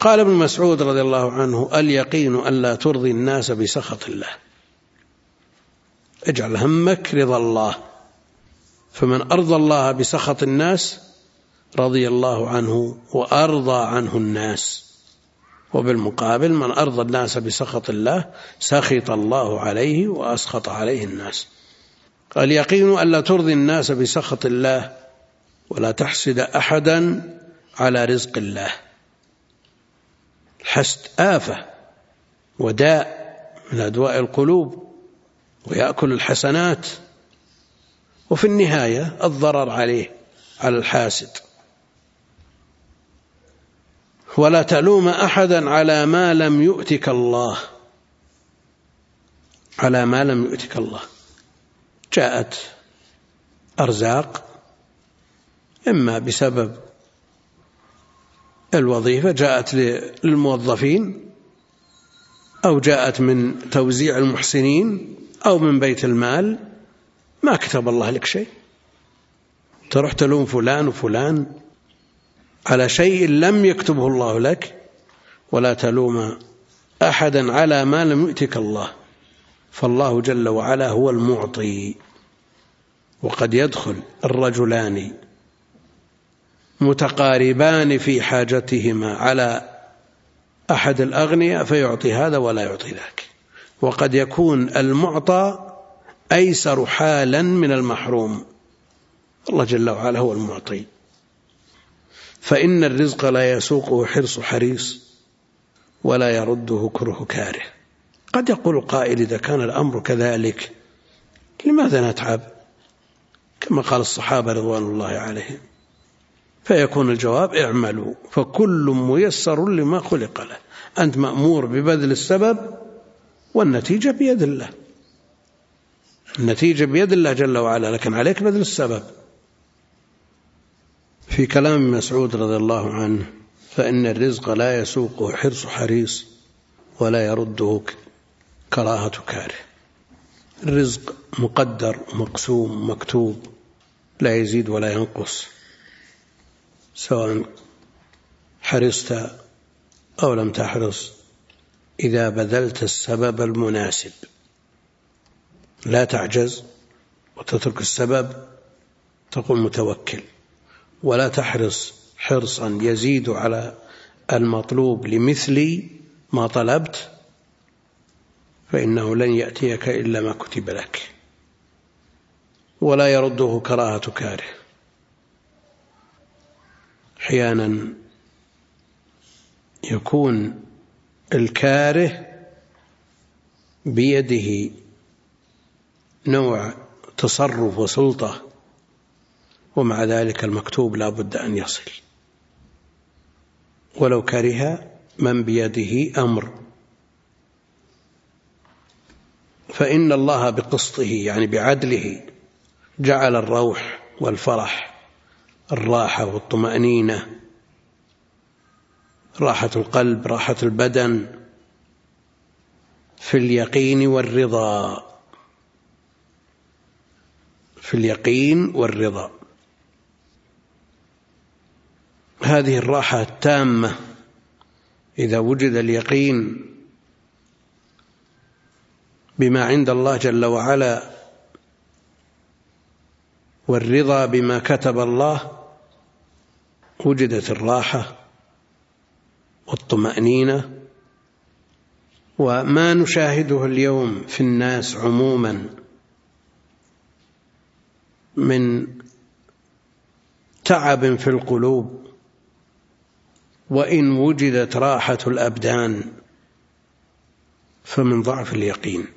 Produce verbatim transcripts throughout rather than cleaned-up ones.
قال ابن مسعود رضي الله عنه: اليقين أن لا ترضي الناس بسخط الله، اجعل همك رضا الله، فمن أرضى الله بسخط الناس رضي الله عنه وأرضى عنه الناس، وبالمقابل من أرضى الناس بسخط الله سخط الله عليه وأسخط عليه الناس. اليقين أن لا ترضي الناس بسخط الله ولا تحسد أحدا على رزق الله. الحسد آفة وداء من أدواء القلوب ويأكل الحسنات، وفي النهاية الضرر عليه على الحاسد. ولا تلوم أحدا على ما لم يؤتك الله، على ما لم يؤتك الله. جاءت أرزاق إما بسبب الوظيفة جاءت للموظفين، أو جاءت من توزيع المحسنين، أو من بيت المال، ما كتب الله لك شيء، تروح تلوم فلان وفلان على شيء لم يكتبه الله لك. ولا تلوم أحدا على ما لم يؤتك الله، فالله جل وعلا هو المعطي. وقد يدخل الرجلان متقاربان في حاجتهما على أحد الأغنياء فيعطي هذا ولا يعطي ذاك، وقد يكون المعطى أيسر حالا من المحروم. الله جل وعلا هو المعطي. فإن الرزق لا يسوقه حرص حريص ولا يرده كره كاره. قد يقول قائل: إذا كان الأمر كذلك لماذا نتعب؟ كما قال الصحابة رضوان الله عليهم. فيكون الجواب: اعملوا فكل ميسر لما خلق له. أنت مأمور ببذل السبب والنتيجة بيد الله، النتيجة بيد الله جل وعلا، لكن عليك بذل السبب. في كلام مسعود رضي الله عنه: فإن الرزق لا يسوقه حرص حريص ولا يرده كراهة كاره. الرزق مقدر مقسوم مكتوب، لا يزيد ولا ينقص، سواء حرصت أو لم تحرص، إذا بذلت السبب المناسب. لا تعجز وتترك السبب تقول متوكل، ولا تحرص حرصا يزيد على المطلوب لمثل ما طلبت، فإنه لن يأتيك إلا ما كتب لك. ولا يرده كراهة كاره. أحيانا يكون الكاره بيده نوع تصرف وسلطة، ومع ذلك المكتوب لا بد أن يصل، ولو كره من بيده أمر. فإن الله بقسطه يعني بعدله جعل الروح والفرح، الراحة والطمأنينة، راحة القلب راحة البدن، في اليقين والرضا، في اليقين والرضا. هذه الراحة التامة إذا وجد اليقين بما عند الله جل وعلا والرضا بما كتب الله، وجدت الراحة والطمأنينة. وما نشاهده اليوم في الناس عموما من تعب في القلوب، وإن وجدت راحة الأبدان فمن ضعف اليقين.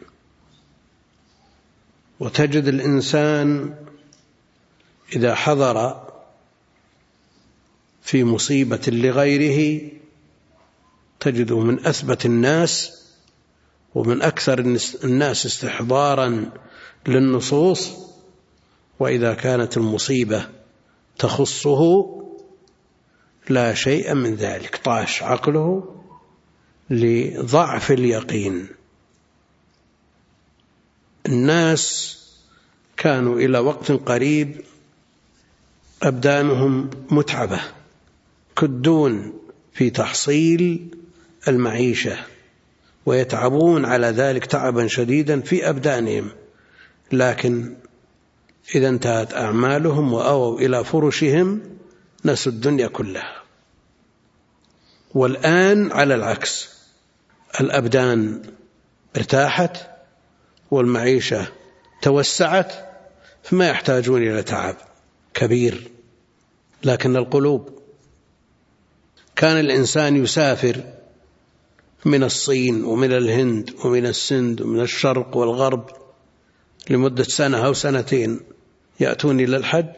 وتجد الإنسان إذا حضر في مصيبة لغيره تجده من أثبت الناس ومن أكثر الناس استحضارا للنصوص، وإذا كانت المصيبة تخصه لا شيء من ذلك، طاش عقله لضعف اليقين. الناس كانوا إلى وقت قريب أبدانهم متعبة، كدون في تحصيل المعيشة، ويتعبون على ذلك تعبا شديدا في أبدانهم، لكن إذا انتهت أعمالهم وأووا إلى فرشهم نسوا الدنيا كلها. والآن على العكس، الأبدان ارتاحت والمعيشة توسعت، فما يحتاجون إلى تعب كبير. لكن القلوب، كان الإنسان يسافر من الصين ومن الهند ومن السند ومن الشرق والغرب لمدة سنة أو سنتين، يأتون إلى الحج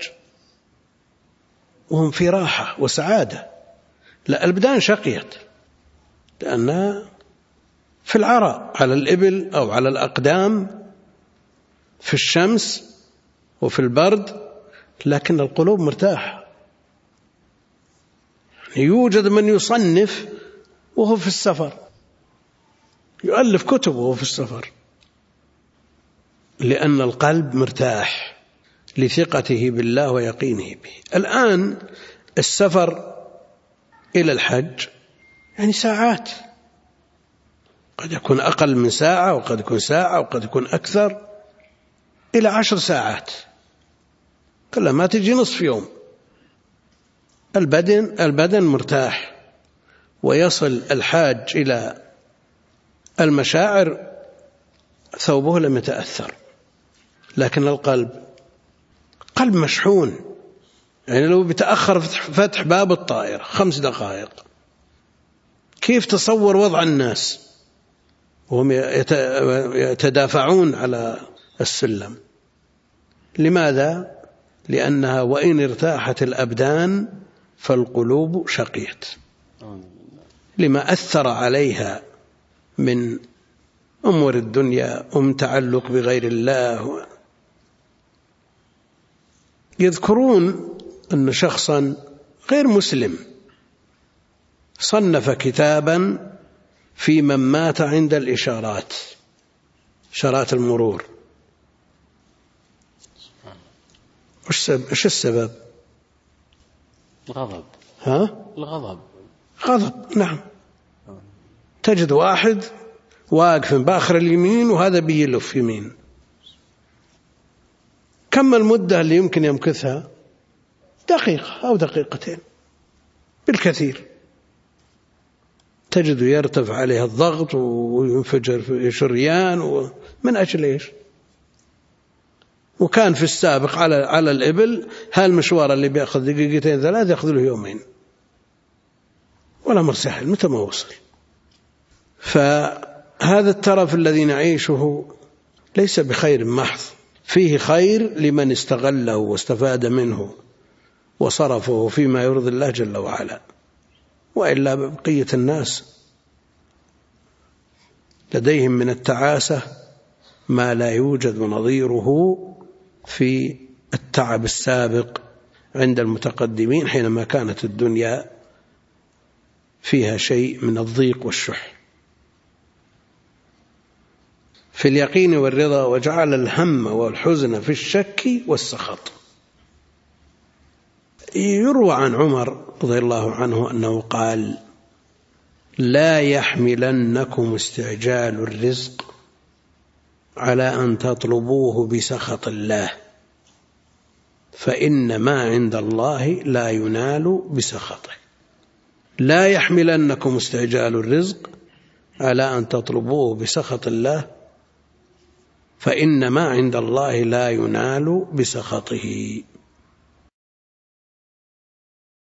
وهم في راحة وسعادة. لا، الأبدان شقيت لأنها في العرى على الإبل أو على الأقدام في الشمس وفي البرد، لكن القلوب مرتاحة. يوجد من يصنف وهو في السفر، يؤلف كتب وهو في السفر، لأن القلب مرتاح لثقته بالله ويقينه به. الآن السفر إلى الحج يعني ساعات، قد يكون أقل من ساعة وقد يكون ساعة وقد يكون أكثر، إلى عشر ساعات، كلها ما تجي نصف يوم. البدن البدن مرتاح، ويصل الحاج إلى المشاعر ثوبه لم يتأثر. لكن القلب قلب مشحون، يعني لو بتأخر فتح باب الطائرة خمس دقائق، كيف تصور وضع الناس وهم يتدافعون على السلم؟ لماذا؟ لأنها وإن ارتاحت الأبدان فالقلوب شقيت، لما أثر عليها من أمور الدنيا ومن تعلق بغير الله. يذكرون أن شخصا غير مسلم صنف كتابا في من مات عند الإشارات، إشارات المرور. وش السبب؟ الغضب. ها؟ الغضب. غضب، نعم. تجد واحد واقف بآخر اليمين وهذا بيلف يمين، كم المدة اللي يمكن يمكثها؟ دقيقة أو دقيقتين بالكثير. تجد يرتفع عليه الضغط وينفجر شريان، من أجل إيش؟ وكان في السابق على على الإبل هالمشوار اللي بيأخذ دقيقتين ثلاث يأخذ له يومين، ولا مرسحل متى ما وصل. فهذا الترف الذي نعيشه ليس بخير محض، فيه خير لمن استغله واستفاد منه وصرفه فيما يرضي الله جل وعلا، وإلا بقية الناس لديهم من التعاسة ما لا يوجد نظيره في التعب السابق عند المتقدمين، حينما كانت الدنيا فيها شيء من الضيق والشح. في اليقين والرضا، وجعل الهم والحزن في الشك والسخط. يروى عن عمر رضي الله عنه أنه قال: لا يحملنكم استعجال الرزق على أن تطلبوه بسخط الله، فإن ما عند الله لا ينال بسخطه. لا يحملنكم استعجال الرزق على أن تطلبوه بسخط الله، فإن ما عند الله لا ينال بسخطه.